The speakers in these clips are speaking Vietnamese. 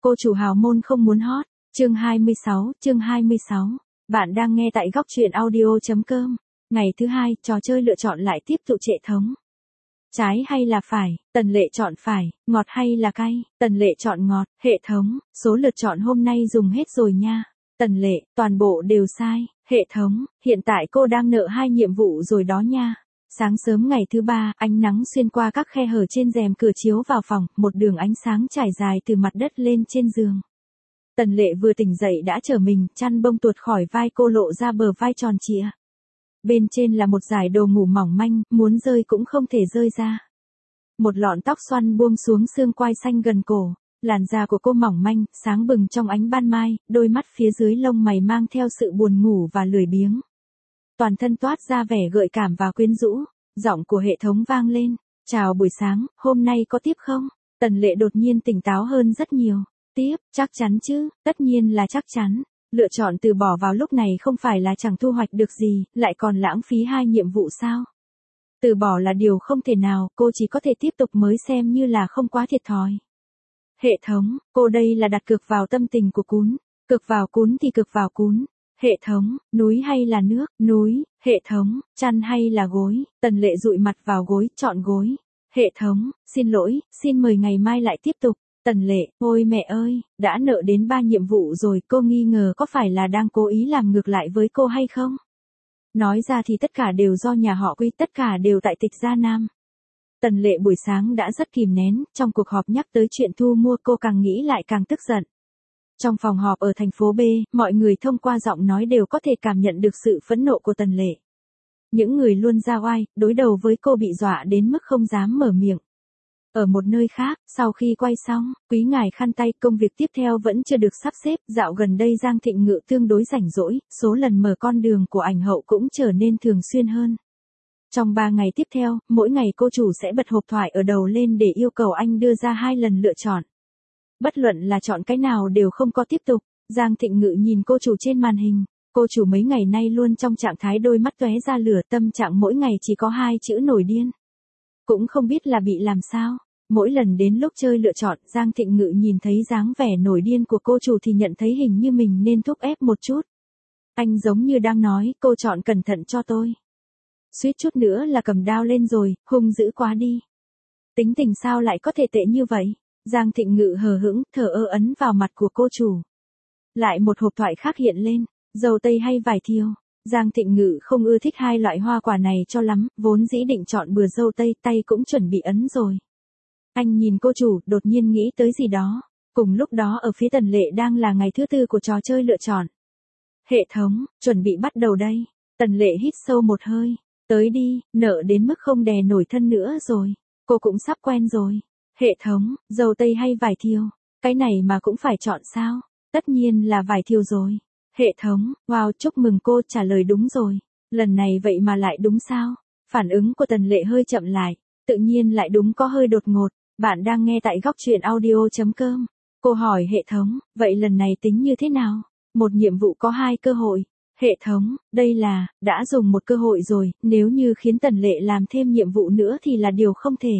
cô chủ hào môn không muốn hot. Chương 26. Bạn đang nghe tại góc truyện audio.com. Ngày thứ hai, trò chơi lựa chọn lại tiếp tục trệ thống. Trái hay là phải, Tần Lệ chọn phải, ngọt hay là cay, Tần Lệ chọn ngọt, hệ thống, số lượt chọn hôm nay dùng hết rồi nha. Tần Lệ, toàn bộ đều sai, hệ thống, hiện tại cô đang nợ 2 nhiệm vụ rồi đó nha. Sáng sớm ngày thứ 3, ánh nắng xuyên qua các khe hở trên rèm cửa chiếu vào phòng, một đường ánh sáng trải dài từ mặt đất lên trên giường. Tần Lệ vừa tỉnh dậy đã trở mình, chăn bông tuột khỏi vai cô lộ ra bờ vai tròn trịa. Bên trên là một dải đồ ngủ mỏng manh, muốn rơi cũng không thể rơi ra. Một lọn tóc xoăn buông xuống xương quai xanh gần cổ, làn da của cô mỏng manh, sáng bừng trong ánh ban mai, đôi mắt phía dưới lông mày mang theo sự buồn ngủ và lười biếng. Toàn thân toát ra vẻ gợi cảm và quyến rũ, giọng của hệ thống vang lên. Chào buổi sáng, hôm nay có tiếp không? Tần Lệ đột nhiên tỉnh táo hơn rất nhiều. Tiếp, chắc chắn chứ, tất nhiên là chắc chắn. Lựa chọn từ bỏ vào lúc này không phải là chẳng thu hoạch được gì, lại còn lãng phí 2 nhiệm vụ sao? Từ bỏ là điều không thể nào, cô chỉ có thể tiếp tục mới xem như là không quá thiệt thòi. Hệ thống, cô đây là đặt cược vào tâm tình của cún. Cược vào cún thì cược vào cún. Hệ thống, núi hay là nước? Núi. Hệ thống, chăn hay là gối? Tần Lệ dụi mặt vào gối, chọn gối. Hệ thống, xin lỗi, xin mời ngày mai lại tiếp tục. Tần Lệ, ôi mẹ ơi, đã nợ đến 3 nhiệm vụ rồi, cô nghi ngờ có phải là đang cố ý làm ngược lại với cô hay không? Nói ra thì tất cả đều do nhà họ Quy, tất cả đều tại Tịch Gia Nam. Tần Lệ buổi sáng đã rất kìm nén, trong cuộc họp nhắc tới chuyện thu mua cô càng nghĩ lại càng tức giận. Trong phòng họp ở thành phố B, mọi người thông qua giọng nói đều có thể cảm nhận được sự phẫn nộ của Tần Lệ. Những người luôn ra oai, đối đầu với cô bị dọa đến mức không dám mở miệng. Ở một nơi khác, sau khi quay xong, quý ngài khăn tay, công việc tiếp theo vẫn chưa được sắp xếp, dạo gần đây Giang Thịnh Ngự tương đối rảnh rỗi, số lần mở con đường của ảnh hậu cũng trở nên thường xuyên hơn. Trong 3 ngày tiếp theo, mỗi ngày cô chủ sẽ bật hộp thoại ở đầu lên để yêu cầu anh đưa ra 2 lần lựa chọn. Bất luận là chọn cái nào đều không có tiếp tục. Giang Thịnh Ngự nhìn cô chủ trên màn hình. Cô chủ mấy ngày nay luôn trong trạng thái đôi mắt tóe ra lửa, tâm trạng mỗi ngày chỉ có 2 chữ nổi điên. Cũng không biết là bị làm sao. Mỗi lần đến lúc chơi lựa chọn, Giang Thịnh Ngự nhìn thấy dáng vẻ nổi điên của cô chủ thì nhận thấy hình như mình nên thúc ép một chút. Anh giống như đang nói, cô chọn cẩn thận cho tôi. Suýt chút nữa là cầm đao lên rồi, hung dữ quá đi. Tính tình sao lại có thể tệ như vậy? Giang Thịnh Ngự hờ hững, thờ ơ ấn vào mặt của cô chủ. Lại một hộp thoại khác hiện lên, dâu tây hay vải thiều. Giang Thịnh Ngự không ưa thích 2 loại hoa quả này cho lắm, vốn dĩ định chọn bừa dâu tây, tay cũng chuẩn bị ấn rồi. Anh nhìn cô chủ, đột nhiên nghĩ tới gì đó. Cùng lúc đó ở phía Tần Lệ đang là ngày thứ 4 của trò chơi lựa chọn. Hệ thống, chuẩn bị bắt đầu đây. Tần Lệ hít sâu một hơi. Tới đi, nợ đến mức không đè nổi thân nữa rồi. Cô cũng sắp quen rồi. Hệ thống, dâu tây hay vải thiều? Cái này mà cũng phải chọn sao? Tất nhiên là vải thiều rồi. Hệ thống, wow, chúc mừng cô, trả lời đúng rồi. Lần này vậy mà lại đúng sao? Phản ứng của Tần Lệ hơi chậm lại. Tự nhiên lại đúng có hơi đột ngột. Bạn đang nghe tại góc truyện audio.com. Cô hỏi hệ thống, vậy lần này tính như thế nào? Một nhiệm vụ có 2 cơ hội. Hệ thống, đây là, đã dùng 1 cơ hội rồi, nếu như khiến Tần Lệ làm thêm nhiệm vụ nữa thì là điều không thể.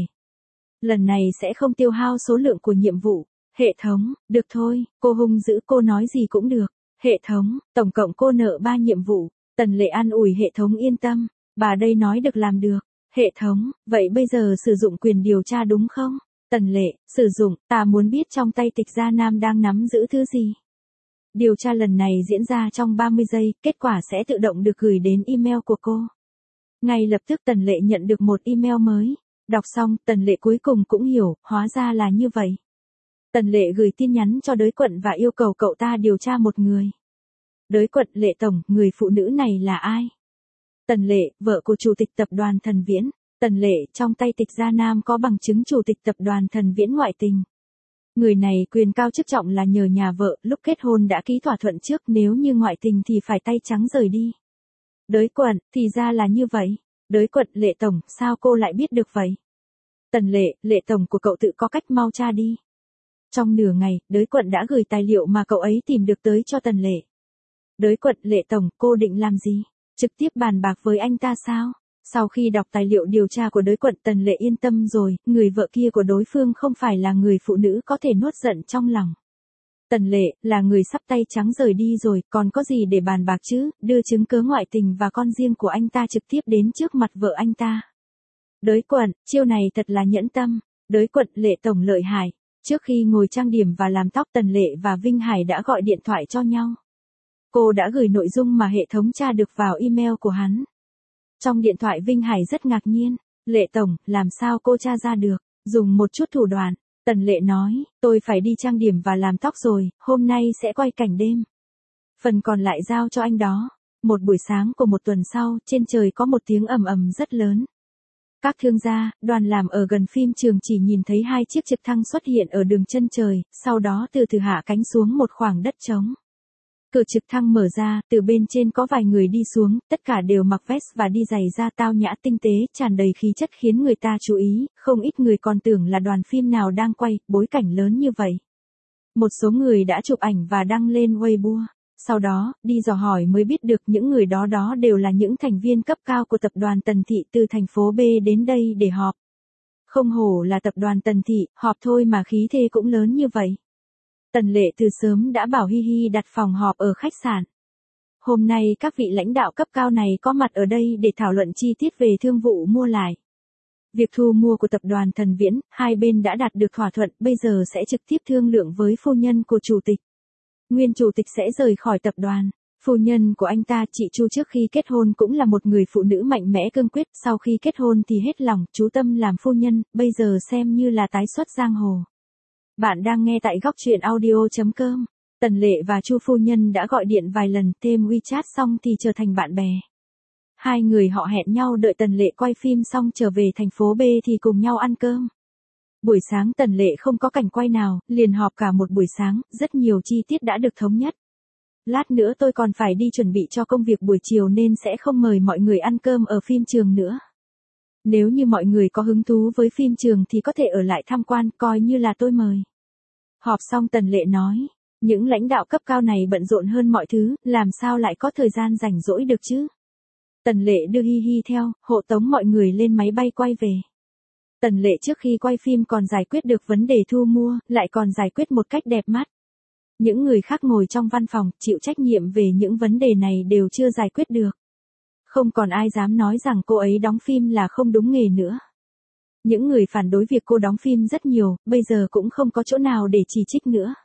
Lần này sẽ không tiêu hao số lượng của nhiệm vụ. Hệ thống, được thôi, cô hung dữ, cô nói gì cũng được. Hệ thống, tổng cộng cô nợ 3 nhiệm vụ. Tần Lệ an ủi hệ thống yên tâm, bà đây nói được làm được. Hệ thống, vậy bây giờ sử dụng quyền điều tra đúng không? Tần Lệ, sử dụng, ta muốn biết trong tay Tịch Gia Nam đang nắm giữ thứ gì. Điều tra lần này diễn ra trong 30 giây, kết quả sẽ tự động được gửi đến email của cô. Ngay lập tức Tần Lệ nhận được một email mới. Đọc xong, Tần Lệ cuối cùng cũng hiểu, hóa ra là như vậy. Tần Lệ gửi tin nhắn cho Đới Quận và yêu cầu cậu ta điều tra một người. Đới Quận, Lệ tổng, người phụ nữ này là ai? Tần Lệ, vợ của chủ tịch tập đoàn Thần Viễn. Tần Lệ, trong tay Tịch Gia Nam có bằng chứng chủ tịch tập đoàn Thần Viễn ngoại tình. Người này quyền cao chức trọng là nhờ nhà vợ, lúc kết hôn đã ký thỏa thuận trước, nếu như ngoại tình thì phải tay trắng rời đi. Đới Quận, thì ra là như vậy. Đới Quận, Lệ tổng, sao cô lại biết được vậy? Tần Lệ, Lệ tổng của cậu tự có cách, mau tra đi. Trong nửa ngày, Đới Quận đã gửi tài liệu mà cậu ấy tìm được tới cho Tần Lệ. Đới Quận, Lệ tổng, cô định làm gì? Trực tiếp bàn bạc với anh ta sao? Sau khi đọc tài liệu điều tra của Đới Quận, Tần Lệ yên tâm rồi, người vợ kia của đối phương không phải là người phụ nữ có thể nuốt giận trong lòng. Tần Lệ, là người sắp tay trắng rời đi rồi, còn có gì để bàn bạc chứ, đưa chứng cớ ngoại tình và con riêng của anh ta trực tiếp đến trước mặt vợ anh ta. Đới quận, chiêu này thật là nhẫn tâm. Đới quận, Lệ tổng lợi hại. Trước khi ngồi trang điểm và làm tóc, Tần Lệ và Vinh Hải đã gọi điện thoại cho nhau. Cô đã gửi nội dung mà hệ thống tra được vào email của hắn. Trong điện thoại Vinh Hải rất ngạc nhiên. Lệ tổng, làm sao cô tra ra được? Dùng một chút thủ đoạn. Tần Lệ nói, tôi phải đi trang điểm và làm tóc rồi, hôm nay sẽ quay cảnh đêm. Phần còn lại giao cho anh đó. Một buổi sáng của một tuần sau, trên trời có một tiếng ầm ầm rất lớn. Các thương gia, đoàn làm ở gần phim trường chỉ nhìn thấy 2 chiếc trực thăng xuất hiện ở đường chân trời, sau đó từ từ hạ cánh xuống một khoảng đất trống. Cửa trực thăng mở ra, từ bên trên có vài người đi xuống, tất cả đều mặc vest và đi giày da tao nhã tinh tế, tràn đầy khí chất khiến người ta chú ý, không ít người còn tưởng là đoàn phim nào đang quay, bối cảnh lớn như vậy. Một số người đã chụp ảnh và đăng lên Weibo. Sau đó, đi dò hỏi mới biết được những người đó đều là những thành viên cấp cao của tập đoàn Tần Thị từ thành phố B đến đây để họp. Không hổ là tập đoàn Tần Thị, họp thôi mà khí thế cũng lớn như vậy. Tần Lệ từ sớm đã bảo Hi Hi đặt phòng họp ở khách sạn. Hôm nay các vị lãnh đạo cấp cao này có mặt ở đây để thảo luận chi tiết về thương vụ mua lại. Việc thu mua của tập đoàn Thần Viễn, hai bên đã đạt được thỏa thuận, bây giờ sẽ trực tiếp thương lượng với phu nhân của chủ tịch. Nguyên chủ tịch sẽ rời khỏi tập đoàn. Phu nhân của anh ta, chị Chu trước khi kết hôn cũng là một người phụ nữ mạnh mẽ cương quyết, sau khi kết hôn thì hết lòng, chú tâm làm phu nhân, bây giờ xem như là tái xuất giang hồ. Bạn đang nghe tại góc truyện audio.com. Tần Lệ và Chu phu nhân đã gọi điện vài lần, thêm WeChat xong thì trở thành bạn bè. Hai người họ hẹn nhau đợi Tần Lệ quay phim xong trở về thành phố B thì cùng nhau ăn cơm. Buổi sáng Tần Lệ không có cảnh quay nào, liền họp cả một buổi sáng, rất nhiều chi tiết đã được thống nhất. Lát nữa tôi còn phải đi chuẩn bị cho công việc buổi chiều nên sẽ không mời mọi người ăn cơm ở phim trường nữa. Nếu như mọi người có hứng thú với phim trường thì có thể ở lại tham quan, coi như là tôi mời. Họp xong Tần Lệ nói, những lãnh đạo cấp cao này bận rộn hơn mọi thứ, làm sao lại có thời gian rảnh rỗi được chứ? Tần Lệ đưa Hi Hi theo, hộ tống mọi người lên máy bay quay về. Tần Lệ trước khi quay phim còn giải quyết được vấn đề thu mua, lại còn giải quyết một cách đẹp mắt. Những người khác ngồi trong văn phòng, chịu trách nhiệm về những vấn đề này đều chưa giải quyết được. Không còn ai dám nói rằng cô ấy đóng phim là không đúng nghề nữa. Những người phản đối việc cô đóng phim rất nhiều, bây giờ cũng không có chỗ nào để chỉ trích nữa.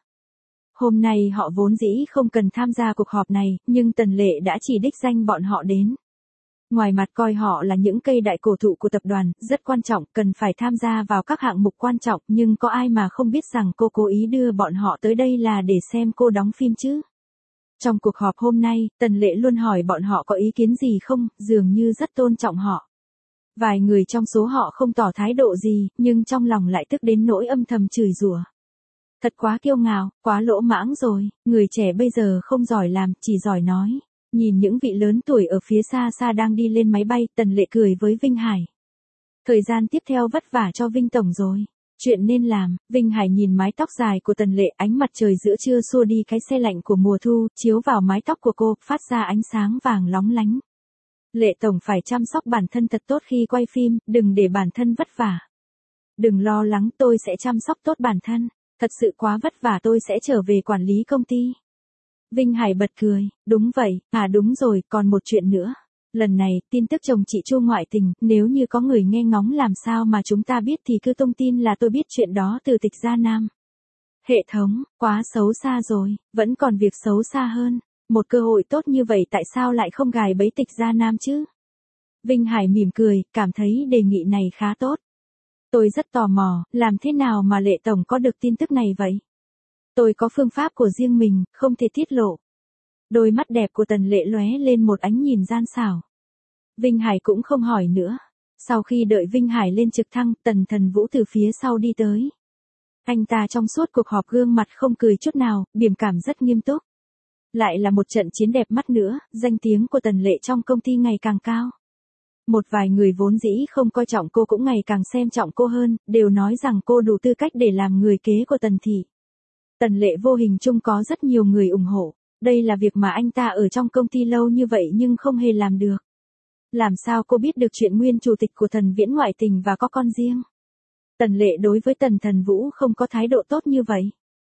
Hôm nay họ vốn dĩ không cần tham gia cuộc họp này, nhưng Tần Lệ đã chỉ đích danh bọn họ đến. Ngoài mặt coi họ là những cây đại cổ thụ của tập đoàn, rất quan trọng, cần phải tham gia vào các hạng mục quan trọng, nhưng có ai mà không biết rằng cô cố ý đưa bọn họ tới đây là để xem cô đóng phim chứ. Trong cuộc họp hôm nay, Tần Lệ luôn hỏi bọn họ có ý kiến gì không, dường như rất tôn trọng họ. Vài người trong số họ không tỏ thái độ gì, nhưng trong lòng lại tức đến nỗi âm thầm chửi rủa. Thật quá kiêu ngạo, quá lỗ mãng rồi, người trẻ bây giờ không giỏi làm, chỉ giỏi nói. Nhìn những vị lớn tuổi ở phía xa xa đang đi lên máy bay, Tần Lệ cười với Vinh Hải. Thời gian tiếp theo vất vả cho Vinh Tổng rồi. Chuyện nên làm, Vinh Hải nhìn mái tóc dài của Tần Lệ, ánh mặt trời giữa trưa xua đi cái se lạnh của mùa thu, chiếu vào mái tóc của cô, phát ra ánh sáng vàng lóng lánh. Lệ Tổng phải chăm sóc bản thân thật tốt khi quay phim, đừng để bản thân vất vả. Đừng lo lắng, tôi sẽ chăm sóc tốt bản thân. Thật sự quá vất vả, tôi sẽ trở về quản lý công ty. Vinh Hải bật cười, đúng vậy, đúng rồi, còn một chuyện nữa. Lần này, tin tức chồng chị Chu ngoại tình, nếu như có người nghe ngóng làm sao mà chúng ta biết thì cứ tung tin là tôi biết chuyện đó từ Tịch Gia Nam. Hệ thống, quá xấu xa rồi, vẫn còn việc xấu xa hơn. Một cơ hội tốt như vậy tại sao lại không gài bẫy Tịch Gia Nam chứ? Vinh Hải mỉm cười, cảm thấy đề nghị này khá tốt. Tôi rất tò mò, làm thế nào mà Lệ Tổng có được tin tức này vậy? Tôi có phương pháp của riêng mình, không thể tiết lộ. Đôi mắt đẹp của Tần Lệ lóe lên một ánh nhìn gian xảo. Vinh Hải cũng không hỏi nữa. Sau khi đợi Vinh Hải lên trực thăng, Tần Thần Vũ từ phía sau đi tới. Anh ta trong suốt cuộc họp gương mặt không cười chút nào, biểu cảm rất nghiêm túc. Lại là một trận chiến đẹp mắt nữa, danh tiếng của Tần Lệ trong công ty ngày càng cao. Một vài người vốn dĩ không coi trọng cô cũng ngày càng xem trọng cô hơn, đều nói rằng cô đủ tư cách để làm người kế của Tần Thị. Tần Lệ vô hình chung có rất nhiều người ủng hộ. Đây là việc mà anh ta ở trong công ty lâu như vậy nhưng không hề làm được. Làm sao cô biết được chuyện nguyên chủ tịch của Thần Viễn ngoại tình và có con riêng? Tần Lệ đối với Tần Thần Vũ không có thái độ tốt như vậy.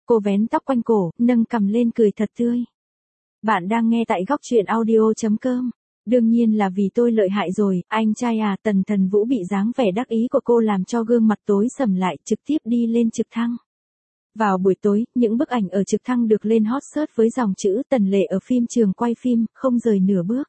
Cô vén tóc quanh cổ, nâng cằm lên cười thật tươi. Bạn đang nghe tại góc truyện audio.com. Đương nhiên là vì tôi lợi hại rồi, anh trai à. Tần Thần Vũ bị dáng vẻ đắc ý của cô làm cho gương mặt tối sầm lại, trực tiếp đi lên trực thăng. Vào buổi tối, những bức ảnh ở trực thăng được lên hot search với dòng chữ Tần Lệ ở phim trường quay phim, không rời nửa bước.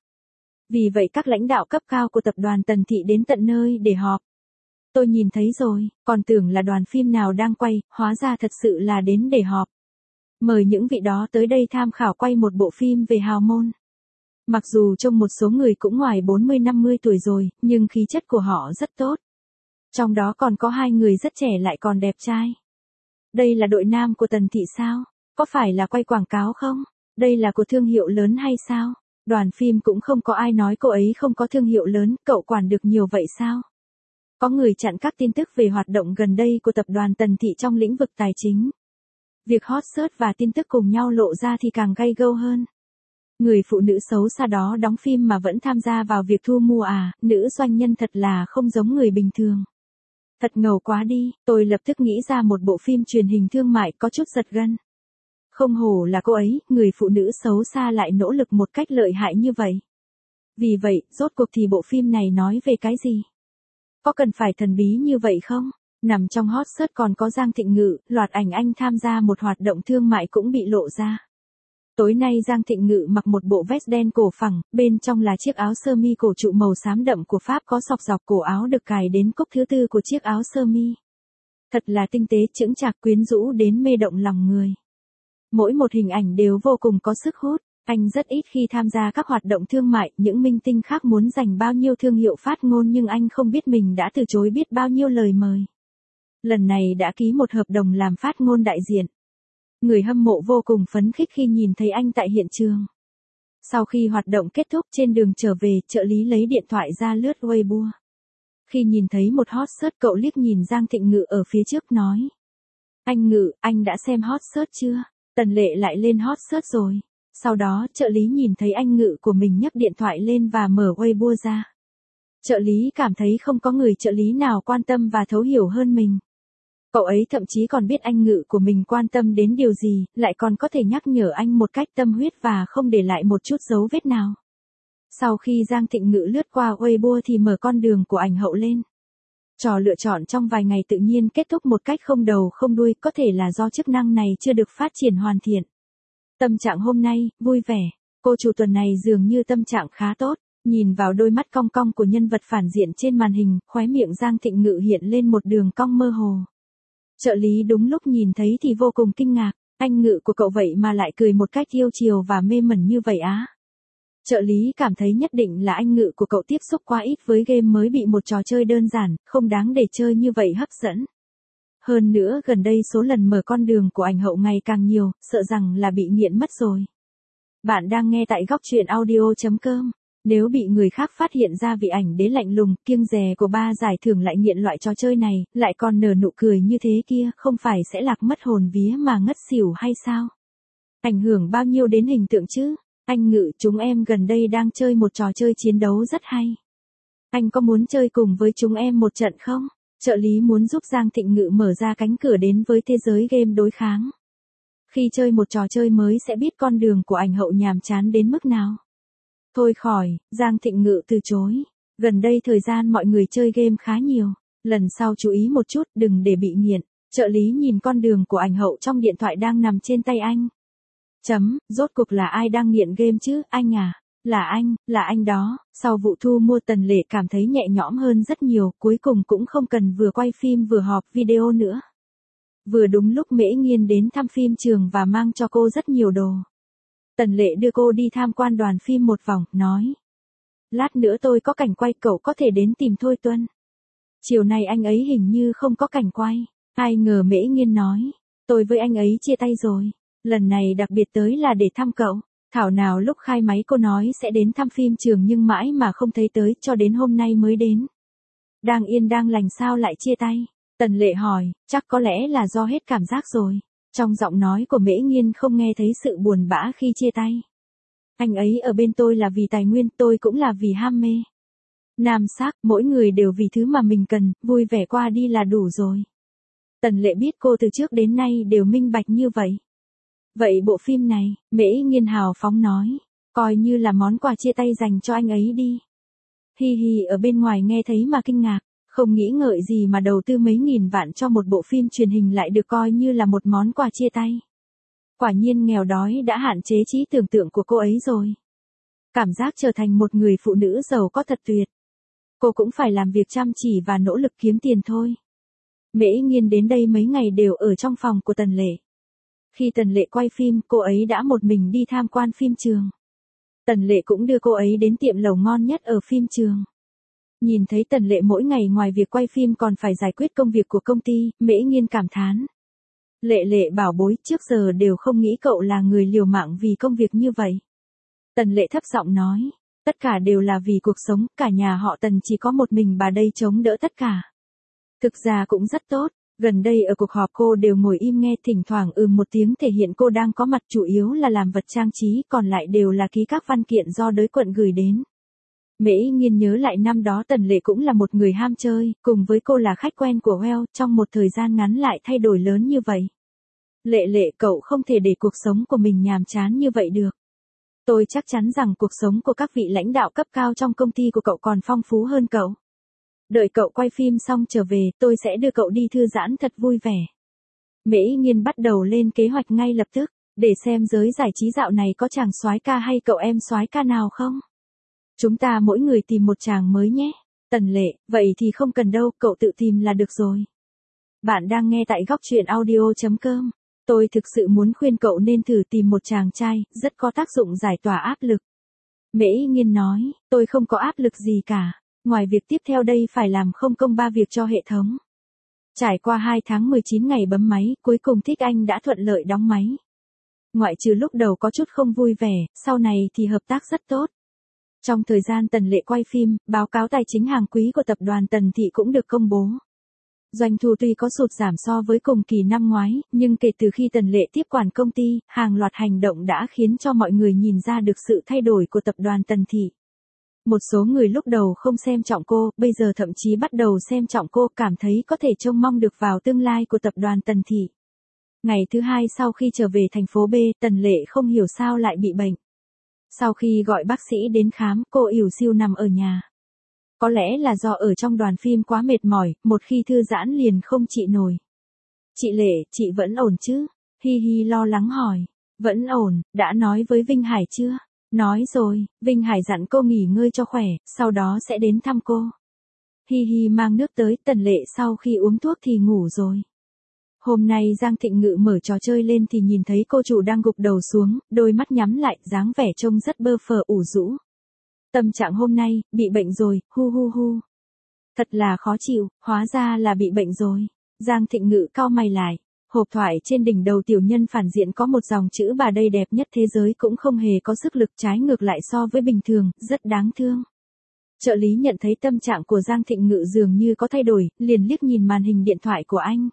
Vì vậy các lãnh đạo cấp cao của tập đoàn Tần Thị đến tận nơi để họp. Tôi nhìn thấy rồi, còn tưởng là đoàn phim nào đang quay, hóa ra thật sự là đến để họp. Mời những vị đó tới đây tham khảo quay một bộ phim về hào môn. Mặc dù trông một số người cũng ngoài 40-50 tuổi rồi, nhưng khí chất của họ rất tốt. Trong đó còn có 2 người rất trẻ lại còn đẹp trai. Đây là đội nam của Tần Thị sao? Có phải là quay quảng cáo không? Đây là của thương hiệu lớn hay sao? Đoàn phim cũng không có ai nói cô ấy không có thương hiệu lớn, cậu quản được nhiều vậy sao? Có người chặn các tin tức về hoạt động gần đây của tập đoàn Tần Thị trong lĩnh vực tài chính. Việc hot search và tin tức cùng nhau lộ ra thì càng gay go hơn. Người phụ nữ xấu xa đó đóng phim mà vẫn tham gia vào việc thu mua à, nữ doanh nhân thật là không giống người bình thường. Thật ngầu quá đi, tôi lập tức nghĩ ra một bộ phim truyền hình thương mại có chút giật gân. Không hổ là cô ấy, người phụ nữ xấu xa lại nỗ lực một cách lợi hại như vậy. Vì vậy, rốt cuộc thì bộ phim này nói về cái gì? Có cần phải thần bí như vậy không? Nằm trong hot search còn có Giang Thịnh Ngự, loạt ảnh anh tham gia một hoạt động thương mại cũng bị lộ ra. Tối nay Giang Thịnh Ngự mặc một bộ vest đen cổ phẳng, bên trong là chiếc áo sơ mi cổ trụ màu xám đậm của Pháp có sọc dọc cổ áo được cài đến cúc thứ tư của chiếc áo sơ mi. Thật là tinh tế chững chạc quyến rũ đến mê động lòng người. Mỗi một hình ảnh đều vô cùng có sức hút, anh rất ít khi tham gia các hoạt động thương mại, những minh tinh khác muốn giành bao nhiêu thương hiệu phát ngôn nhưng anh không biết mình đã từ chối biết bao nhiêu lời mời. Lần này đã ký một hợp đồng làm phát ngôn đại diện. Người hâm mộ vô cùng phấn khích khi nhìn thấy anh tại hiện trường. Sau khi hoạt động kết thúc trên đường trở về, trợ lý lấy điện thoại ra lướt Weibo. Khi nhìn thấy một hot search cậu liếc nhìn Giang Thịnh Ngự ở phía trước nói. Anh Ngự, anh đã xem hot search chưa? Tần Lệ lại lên hot search rồi. Sau đó trợ lý nhìn thấy anh Ngự của mình nhấc điện thoại lên và mở Weibo ra. Trợ lý cảm thấy không có người trợ lý nào quan tâm và thấu hiểu hơn mình. Cậu ấy thậm chí còn biết anh Ngự của mình quan tâm đến điều gì, lại còn có thể nhắc nhở anh một cách tâm huyết và không để lại một chút dấu vết nào. Sau khi Giang Thịnh Ngự lướt qua Weibo thì mở con đường của ảnh hậu lên. Trò lựa chọn trong vài ngày tự nhiên kết thúc một cách không đầu không đuôi, có thể là do chức năng này chưa được phát triển hoàn thiện. Tâm trạng hôm nay, vui vẻ. Cô chủ tuần này dường như tâm trạng khá tốt. Nhìn vào đôi mắt cong cong của nhân vật phản diện trên màn hình, khóe miệng Giang Thịnh Ngự hiện lên một đường cong mơ hồ. Trợ lý đúng lúc nhìn thấy thì vô cùng kinh ngạc, anh Ngự của cậu vậy mà lại cười một cách yêu chiều và mê mẩn như vậy á. Trợ lý cảm thấy nhất định là anh Ngự của cậu tiếp xúc quá ít với game mới bị một trò chơi đơn giản, không đáng để chơi như vậy hấp dẫn. Hơn nữa gần đây số lần mở con đường của ảnh hậu ngày càng nhiều, sợ rằng là bị nghiện mất rồi. Bạn đang nghe tại góc truyện audio.com. Nếu bị người khác phát hiện ra vị ảnh đế lạnh lùng, kiêng dè của 3 giải thưởng lại nghiện loại trò chơi này, lại còn nở nụ cười như thế kia, không phải sẽ lạc mất hồn vía mà ngất xỉu hay sao? Ảnh hưởng bao nhiêu đến hình tượng chứ? Anh Ngự, chúng em gần đây đang chơi một trò chơi chiến đấu rất hay. Anh có muốn chơi cùng với chúng em một trận không? Trợ lý muốn giúp Giang Thịnh Ngự mở ra cánh cửa đến với thế giới game đối kháng. Khi chơi một trò chơi mới sẽ biết con đường của ảnh hậu nhàm chán đến mức nào. Thôi khỏi, Giang Thịnh Ngự từ chối. Gần đây thời gian mọi người chơi game khá nhiều. Lần sau chú ý một chút, đừng để bị nghiện. Trợ lý nhìn con đường của ảnh hậu trong điện thoại đang nằm trên tay anh. Rốt cuộc là ai đang nghiện game chứ, anh à? Là anh đó. Sau vụ thu mua Tần Lệ cảm thấy nhẹ nhõm hơn rất nhiều, cuối cùng cũng không cần vừa quay phim vừa họp video nữa. Vừa đúng lúc Mễ Nghiên đến thăm phim trường và mang cho cô rất nhiều đồ. Tần Lệ đưa cô đi tham quan đoàn phim một vòng, nói. Lát nữa tôi có cảnh quay, cậu có thể đến tìm Thôi Tuân. Chiều nay anh ấy hình như không có cảnh quay. Ai ngờ Mễ Nghiên nói. Tôi với anh ấy chia tay rồi. Lần này đặc biệt tới là để thăm cậu. Thảo nào lúc khai máy cô nói sẽ đến thăm phim trường nhưng mãi mà không thấy tới, cho đến hôm nay mới đến. Đang yên đang lành sao lại chia tay? Tần Lệ hỏi, chắc có lẽ là do hết cảm giác rồi. Trong giọng nói của Mễ Nghiên không nghe thấy sự buồn bã khi chia tay. Anh ấy ở bên tôi là vì tài nguyên, tôi cũng là vì ham mê. Nam sắc, mỗi người đều vì thứ mà mình cần, vui vẻ qua đi là đủ rồi. Tần Lệ biết cô từ trước đến nay đều minh bạch như vậy. Vậy bộ phim này, Mễ Nghiên hào phóng nói, coi như là món quà chia tay dành cho anh ấy đi. Hi hi ở bên ngoài nghe thấy mà kinh ngạc, không nghĩ ngợi gì mà đầu tư mấy nghìn vạn cho một bộ phim truyền hình lại được coi như là một món quà chia tay. Quả nhiên nghèo đói đã hạn chế trí tưởng tượng của cô ấy rồi. Cảm giác trở thành một người phụ nữ giàu có thật tuyệt. Cô cũng phải làm việc chăm chỉ và nỗ lực kiếm tiền thôi. Mễ Nghiên đến đây mấy ngày đều ở trong phòng của Tần Lệ. Khi Tần Lệ quay phim, cô ấy đã một mình đi tham quan phim trường. Tần Lệ cũng đưa cô ấy đến tiệm lẩu ngon nhất ở phim trường. Nhìn thấy Tần Lệ mỗi ngày ngoài việc quay phim còn phải giải quyết công việc của công ty, Mễ Nghiên cảm thán. Lệ Lệ bảo bối, trước giờ đều không nghĩ cậu là người liều mạng vì công việc như vậy. Tần Lệ thấp giọng nói, tất cả đều là vì cuộc sống, cả nhà họ Tần chỉ có một mình bà đây chống đỡ tất cả. Thực ra cũng rất tốt, gần đây ở cuộc họp cô đều ngồi im nghe, thỉnh thoảng một tiếng thể hiện cô đang có mặt, chủ yếu là làm vật trang trí, còn lại đều là ký các văn kiện do đới quận gửi đến. Mễ Nghiên nhớ lại năm đó Tần Lệ cũng là một người ham chơi, cùng với cô là khách quen của Well, trong một thời gian ngắn lại thay đổi lớn như vậy. Lệ Lệ, cậu không thể để cuộc sống của mình nhàm chán như vậy được. Tôi chắc chắn rằng cuộc sống của các vị lãnh đạo cấp cao trong công ty của cậu còn phong phú hơn cậu. Đợi cậu quay phim xong trở về, tôi sẽ đưa cậu đi thư giãn thật vui vẻ. Mễ Nghiên bắt đầu lên kế hoạch ngay lập tức, để xem giới giải trí dạo này có chàng soái ca hay cậu em soái ca nào không. Chúng ta mỗi người tìm một chàng mới nhé. Tần Lệ, vậy thì không cần đâu, cậu tự tìm là được rồi. Bạn đang nghe tại góc truyện audio.com. Tôi thực sự muốn khuyên cậu nên thử tìm một chàng trai, rất có tác dụng giải tỏa áp lực. Mễ Nghiên nói, tôi không có áp lực gì cả, ngoài việc tiếp theo đây phải làm không công 3 việc cho hệ thống. Trải qua 2 tháng 19 ngày bấm máy, cuối cùng Thích Anh đã thuận lợi đóng máy. Ngoại trừ lúc đầu có chút không vui vẻ, sau này thì hợp tác rất tốt. Trong thời gian Tần Lệ quay phim, báo cáo tài chính hàng quý của tập đoàn Tần Thị cũng được công bố. Doanh thu tuy có sụt giảm so với cùng kỳ năm ngoái, nhưng kể từ khi Tần Lệ tiếp quản công ty, hàng loạt hành động đã khiến cho mọi người nhìn ra được sự thay đổi của tập đoàn Tần Thị. Một số người lúc đầu không xem trọng cô, bây giờ thậm chí bắt đầu xem trọng cô, cảm thấy có thể trông mong được vào tương lai của tập đoàn Tần Thị. Ngày thứ hai sau khi trở về thành phố B, Tần Lệ không hiểu sao lại bị bệnh. Sau khi gọi bác sĩ đến khám, cô ỉu xìu nằm ở nhà. Có lẽ là do ở trong đoàn phim quá mệt mỏi, một khi thư giãn liền không chịu nổi. Chị Lệ, chị vẫn ổn chứ? Hi hi lo lắng hỏi. Vẫn ổn, đã nói với Vinh Hải chưa? Nói rồi, Vinh Hải dặn cô nghỉ ngơi cho khỏe, sau đó sẽ đến thăm cô. Hi hi mang nước tới, Tần Lệ sau khi uống thuốc thì ngủ rồi. Hôm nay Giang Thịnh Ngự mở trò chơi lên thì nhìn thấy cô chủ đang gục đầu xuống, đôi mắt nhắm lại, dáng vẻ trông rất bơ phờ ủ rũ. Tâm trạng hôm nay, bị bệnh rồi, hu hu hu. Thật là khó chịu, hóa ra là bị bệnh rồi. Giang Thịnh Ngự cau mày lại. Hộp thoại trên đỉnh đầu tiểu nhân phản diện có một dòng chữ bà đây đẹp nhất thế giới cũng không hề có sức lực, trái ngược lại so với bình thường, rất đáng thương. Trợ lý nhận thấy tâm trạng của Giang Thịnh Ngự dường như có thay đổi, liền liếc nhìn màn hình điện thoại của anh.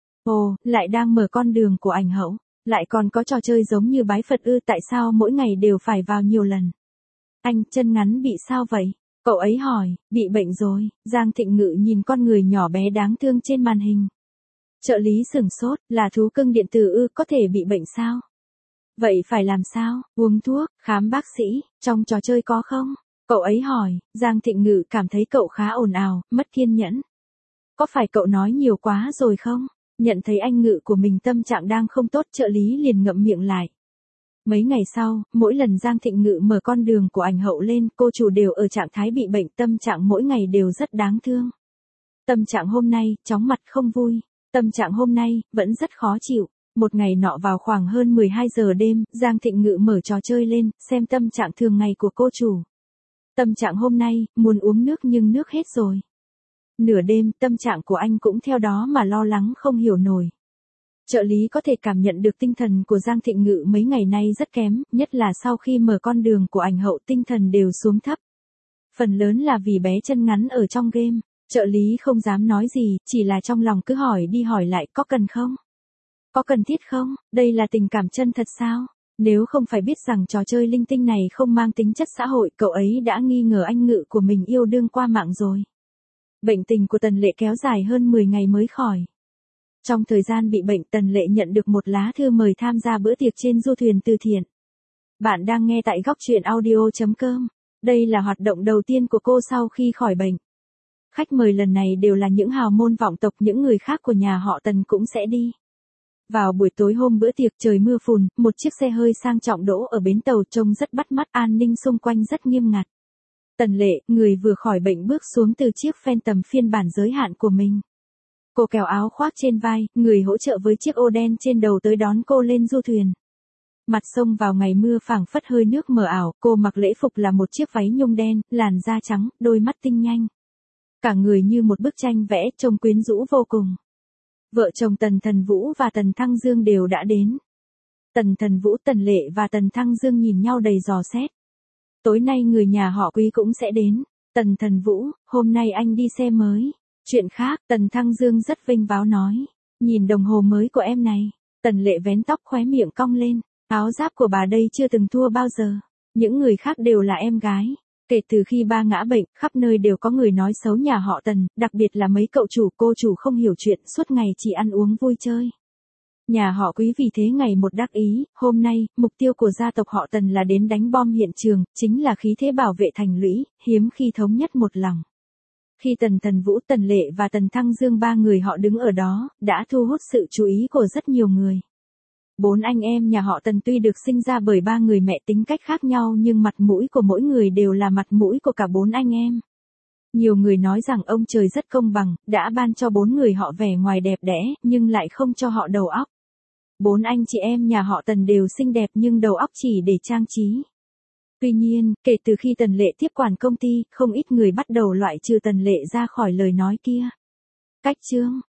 Ồ, lại đang mở con đường của ảnh hậu, lại còn có trò chơi giống như bái Phật ư, tại sao mỗi ngày đều phải vào nhiều lần? Anh, chân ngắn bị sao vậy? Cậu ấy hỏi, bị bệnh rồi. Giang Thịnh Ngự nhìn con người nhỏ bé đáng thương trên màn hình. Trợ lý sửng sốt, là thú cưng điện tử ư, có thể bị bệnh sao? Vậy phải làm sao? Uống thuốc, khám bác sĩ, trong trò chơi có không? Cậu ấy hỏi. Giang Thịnh Ngự cảm thấy cậu khá ồn ào, mất kiên nhẫn. Có phải cậu nói nhiều quá rồi không? Nhận thấy anh Ngự của mình tâm trạng đang không tốt, trợ lý liền ngậm miệng lại. Mấy ngày sau, mỗi lần Giang Thịnh Ngự mở con đường của ảnh hậu lên, cô chủ đều ở trạng thái bị bệnh, tâm trạng mỗi ngày đều rất đáng thương. Tâm trạng hôm nay, chóng mặt không vui. Tâm trạng hôm nay, vẫn rất khó chịu. Một ngày nọ vào khoảng hơn 12 giờ đêm, Giang Thịnh Ngự mở trò chơi lên, xem tâm trạng thường ngày của cô chủ. Tâm trạng hôm nay, muốn uống nước nhưng nước hết rồi. Nửa đêm, tâm trạng của anh cũng theo đó mà lo lắng không hiểu nổi. Trợ lý có thể cảm nhận được tinh thần của Giang Thịnh Ngự mấy ngày nay rất kém, nhất là sau khi mở con đường của ảnh hậu, tinh thần đều xuống thấp. Phần lớn là vì bé chân ngắn ở trong game. Trợ lý không dám nói gì, chỉ là trong lòng cứ hỏi đi hỏi lại, có cần không? Có cần thiết không? Đây là tình cảm chân thật sao? Nếu không phải biết rằng trò chơi linh tinh này không mang tính chất xã hội, cậu ấy đã nghi ngờ anh Ngự của mình yêu đương qua mạng rồi. Bệnh tình của Tần Lệ kéo dài hơn 10 ngày mới khỏi. Trong thời gian bị bệnh, Tần Lệ nhận được một lá thư mời tham gia bữa tiệc trên du thuyền từ thiện. Bạn đang nghe tại góc truyện audio.com. Đây là hoạt động đầu tiên của cô sau khi khỏi bệnh. Khách mời lần này đều là những hào môn vọng tộc, những người khác của nhà họ Tần cũng sẽ đi. Vào buổi tối hôm bữa tiệc, trời mưa phùn, một chiếc xe hơi sang trọng đỗ ở bến tàu trông rất bắt mắt, an ninh xung quanh rất nghiêm ngặt. Tần Lệ, người vừa khỏi bệnh, bước xuống từ chiếc Phantom phiên bản giới hạn của mình. Cô kéo áo khoác trên vai, người hỗ trợ với chiếc ô đen trên đầu tới đón cô lên du thuyền. Mặt sông vào ngày mưa phảng phất hơi nước mờ ảo, cô mặc lễ phục là một chiếc váy nhung đen, làn da trắng, đôi mắt tinh nhanh. Cả người như một bức tranh vẽ, trông quyến rũ vô cùng. Vợ chồng Tần Thần Vũ và Tần Thăng Dương đều đã đến. Tần Thần Vũ, Tần Lệ và Tần Thăng Dương nhìn nhau đầy dò xét. Tối nay người nhà họ Quý cũng sẽ đến. Tần Thần Vũ, hôm nay anh đi xe mới. Chuyện khác, Tần Thăng Dương rất vinh váo nói. Nhìn đồng hồ mới của em này. Tần Lệ vén tóc, khóe miệng cong lên. Áo giáp của bà đây chưa từng thua bao giờ. Những người khác đều là em gái. Kể từ khi ba ngã bệnh, khắp nơi đều có người nói xấu nhà họ Tần, đặc biệt là mấy cậu chủ cô chủ không hiểu chuyện, suốt ngày chỉ ăn uống vui chơi. Nhà họ Quý vì thế ngày một đắc ý, hôm nay, mục tiêu của gia tộc họ Tần là đến đánh bom hiện trường, chính là khí thế bảo vệ thành lũy, hiếm khi thống nhất một lòng. Khi Tần Thần Vũ, Tần Lệ và Tần Thăng Dương ba người họ đứng ở đó, đã thu hút sự chú ý của rất nhiều người. Bốn anh em nhà họ Tần tuy được sinh ra bởi ba người mẹ tính cách khác nhau nhưng mặt mũi của mỗi người đều là mặt mũi của cả bốn anh em. Nhiều người nói rằng ông trời rất công bằng, đã ban cho bốn người họ vẻ ngoài đẹp đẽ, nhưng lại không cho họ đầu óc. Bốn anh chị em nhà họ Tần đều xinh đẹp nhưng đầu óc chỉ để trang trí. Tuy nhiên, kể từ khi Tần Lệ tiếp quản công ty, không ít người bắt đầu loại trừ Tần Lệ ra khỏi lời nói kia. Cách chương